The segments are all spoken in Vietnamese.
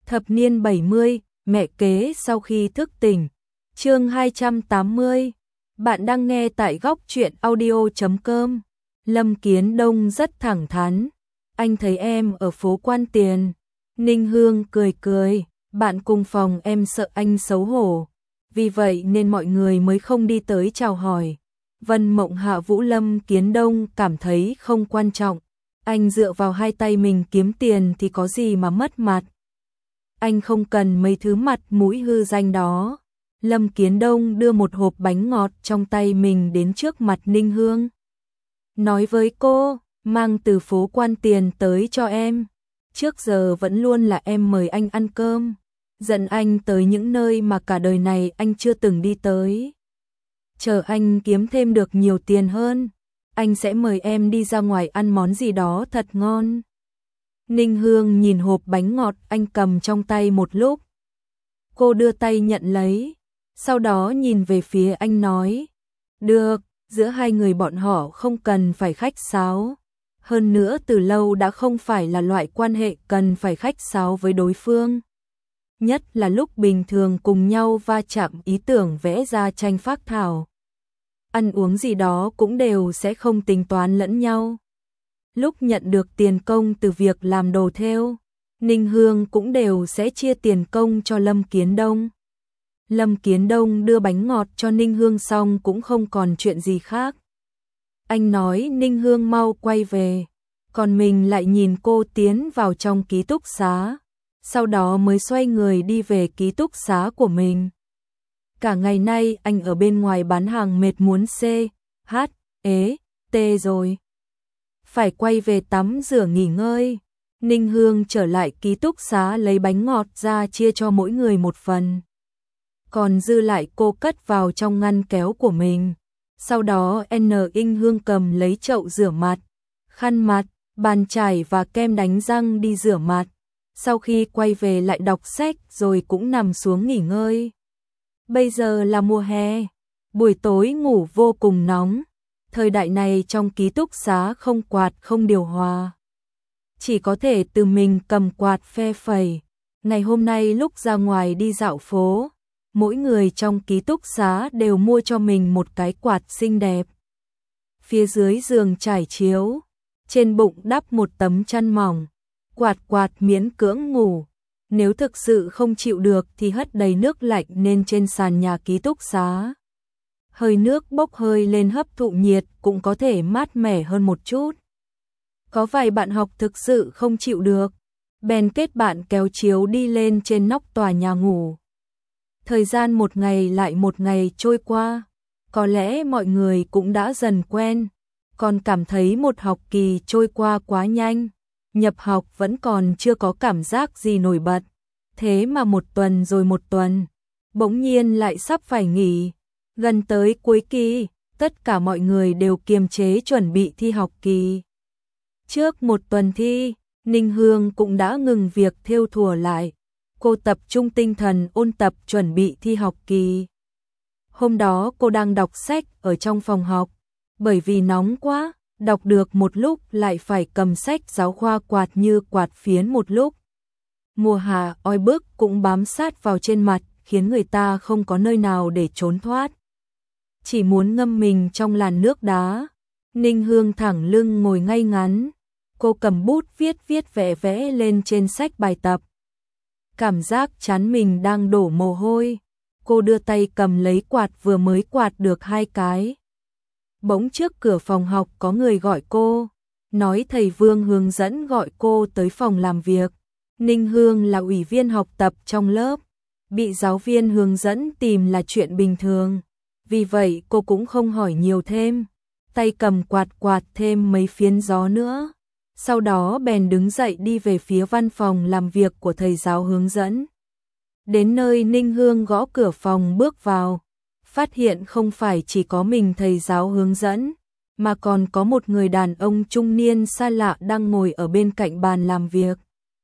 Thập niên 70, mẹ kế sau khi thức tỉnh. Chương 280. Bạn đang nghe tại góc truyện audio.com. Lâm Kiến Đông rất thẳng thắn. Anh thấy em ở phố Quan Tiền. Ninh Hương cười cười, bạn cùng phòng em sợ anh xấu hổ. Vì vậy nên mọi người mới không đi tới chào hỏi. Vân Mộng hạ Vũ Lâm Kiến Đông cảm thấy không quan trọng. Anh dựa vào hai tay mình kiếm tiền thì có gì mà mất mặt. Anh không cần mấy thứ mặt mũi hư danh đó. Lâm Kiến Đông đưa một hộp bánh ngọt trong tay mình đến trước mặt Ninh Hương. Nói với cô, mang từ phố Quan Tiền tới cho em. Trước giờ vẫn luôn là em mời anh ăn cơm, dẫn anh tới những nơi mà cả đời này anh chưa từng đi tới. Chờ anh kiếm thêm được nhiều tiền hơn, anh sẽ mời em đi ra ngoài ăn món gì đó thật ngon. Ninh Hương nhìn hộp bánh ngọt anh cầm trong tay một lúc. Cô đưa tay nhận lấy, sau đó nhìn về phía anh nói, được, giữa hai người bọn họ không cần phải khách sáo. Hơn nữa từ lâu đã không phải là loại quan hệ cần phải khách sáo với đối phương. Nhất là lúc bình thường cùng nhau va chạm ý tưởng vẽ ra tranh phác thảo. Ăn uống gì đó cũng đều sẽ không tính toán lẫn nhau. Lúc nhận được tiền công từ việc làm đồ thêu, Ninh Hương cũng đều sẽ chia tiền công cho Lâm Kiến Đông. Lâm Kiến Đông đưa bánh ngọt cho Ninh Hương xong cũng không còn chuyện gì khác. Anh nói Ninh Hương mau quay về, còn mình lại nhìn cô tiến vào trong ký túc xá, sau đó mới xoay người đi về ký túc xá của mình. Cả ngày nay anh ở bên ngoài bán hàng mệt muốn tê rồi. Phải quay về tắm rửa nghỉ ngơi. Ninh Hương trở lại ký túc xá lấy bánh ngọt ra chia cho mỗi người một phần. Còn dư lại cô cất vào trong ngăn kéo của mình. Sau đó Ninh Hương cầm lấy chậu rửa mặt, khăn mặt, bàn chải và kem đánh răng đi rửa mặt. Sau khi quay về lại đọc sách rồi cũng nằm xuống nghỉ ngơi. Bây giờ là mùa hè, buổi tối ngủ vô cùng nóng. Thời đại này trong ký túc xá không quạt không điều hòa, chỉ có thể tự mình cầm quạt phe phẩy. Ngày hôm nay lúc ra ngoài đi dạo phố, mỗi người trong ký túc xá đều mua cho mình một cái quạt xinh đẹp. Phía dưới giường trải chiếu, trên bụng đắp một tấm chăn mỏng, quạt miễn cưỡng ngủ. Nếu thực sự không chịu được thì hất đầy nước lạnh lên trên sàn nhà ký túc xá. Hơi nước bốc hơi lên hấp thụ nhiệt cũng có thể mát mẻ hơn một chút. Có vài bạn học thực sự không chịu được, bèn kết bạn kéo chiếu đi lên trên nóc tòa nhà ngủ. Thời gian một ngày lại một ngày trôi qua, có lẽ mọi người cũng đã dần quen, còn cảm thấy một học kỳ trôi qua quá nhanh. Nhập học vẫn còn chưa có cảm giác gì nổi bật, thế mà một tuần rồi một tuần, bỗng nhiên lại sắp phải nghỉ. Gần tới cuối kỳ, tất cả mọi người đều kiềm chế chuẩn bị thi học kỳ. Trước một tuần thi, Ninh Hương cũng đã ngừng việc thêu thùa lại. Cô tập trung tinh thần ôn tập chuẩn bị thi học kỳ. Hôm đó cô đang đọc sách ở trong phòng học, bởi vì nóng quá, đọc được một lúc lại phải cầm sách giáo khoa quạt như quạt phiến một lúc. Mùa hạ oi bức cũng bám sát vào trên mặt, khiến người ta không có nơi nào để trốn thoát. Chỉ muốn ngâm mình trong làn nước đá. Ninh Hương thẳng lưng ngồi ngay ngắn, cô cầm bút viết vẽ lên trên sách bài tập. Cảm giác chán mình đang đổ mồ hôi, cô đưa tay cầm lấy quạt vừa mới quạt được 2 cái. Bỗng trước cửa phòng học có người gọi cô, nói thầy Vương hướng dẫn gọi cô tới phòng làm việc. Ninh Hương là ủy viên học tập trong lớp, bị giáo viên hướng dẫn tìm là chuyện bình thường. Vì vậy cô cũng không hỏi nhiều thêm, tay cầm quạt thêm mấy phiến gió nữa. Sau đó bèn đứng dậy đi về phía văn phòng làm việc của thầy giáo hướng dẫn. Đến nơi Ninh Hương gõ cửa phòng bước vào, phát hiện không phải chỉ có mình thầy giáo hướng dẫn, mà còn có một người đàn ông trung niên xa lạ đang ngồi ở bên cạnh bàn làm việc.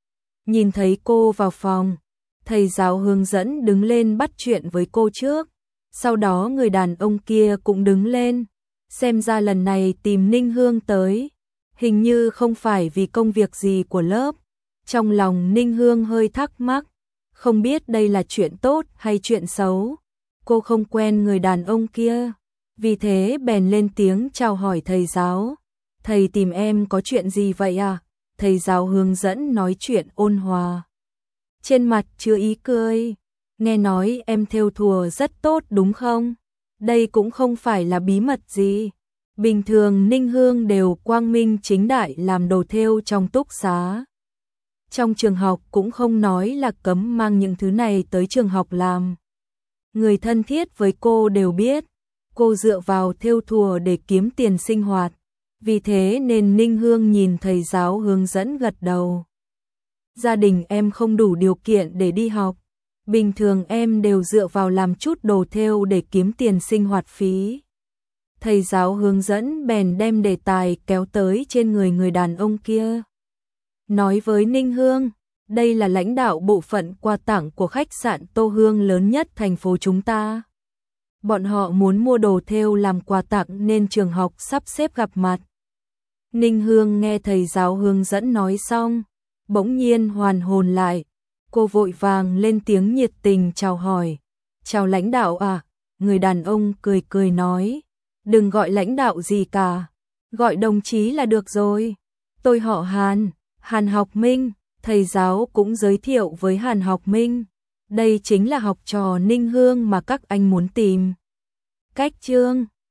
Nhìn thấy cô vào phòng, thầy giáo hướng dẫn đứng lên bắt chuyện với cô trước. Sau đó người đàn ông kia cũng đứng lên, xem ra lần này tìm Ninh Hương tới, hình như không phải vì công việc gì của lớp. Trong lòng Ninh Hương hơi thắc mắc, Không biết đây là chuyện tốt hay chuyện xấu. Cô không quen người đàn ông kia, vì thế bèn lên tiếng chào hỏi thầy giáo. Thầy tìm em có chuyện gì vậy à? Thầy giáo hướng dẫn nói chuyện ôn hòa, trên mặt chứa ý cười. Nghe nói em thêu thùa rất tốt đúng không? Đây cũng không phải là bí mật gì. Bình thường Ninh Hương đều quang minh chính đại làm đồ thêu trong túc xá. Trong trường học cũng không nói là cấm mang những thứ này tới trường học làm. Người thân thiết với cô đều biết, cô dựa vào thêu thùa để kiếm tiền sinh hoạt. Vì thế nên Ninh Hương nhìn thầy giáo hướng dẫn gật đầu. Gia đình em không đủ điều kiện để đi học. Bình thường em đều dựa vào làm chút đồ thêu để kiếm tiền sinh hoạt phí. Thầy giáo hướng dẫn bèn đem đề tài kéo tới trên người đàn ông kia. Nói với Ninh Hương, đây là lãnh đạo bộ phận quà tặng của khách sạn Tô Hương lớn nhất thành phố chúng ta. Bọn họ muốn mua đồ thêu làm quà tặng nên trường học sắp xếp gặp mặt. Ninh Hương nghe thầy giáo hướng dẫn nói xong, bỗng nhiên hoàn hồn lại. Cô vội vàng lên tiếng nhiệt tình chào hỏi. Chào lãnh đạo à? Người đàn ông cười cười nói. Đừng gọi lãnh đạo gì cả, gọi đồng chí là được rồi. Tôi họ Hàn, Hàn Học Minh. Thầy giáo cũng giới thiệu với Hàn Học Minh. Đây chính là học trò Ninh Hương mà các anh muốn tìm. Cách chương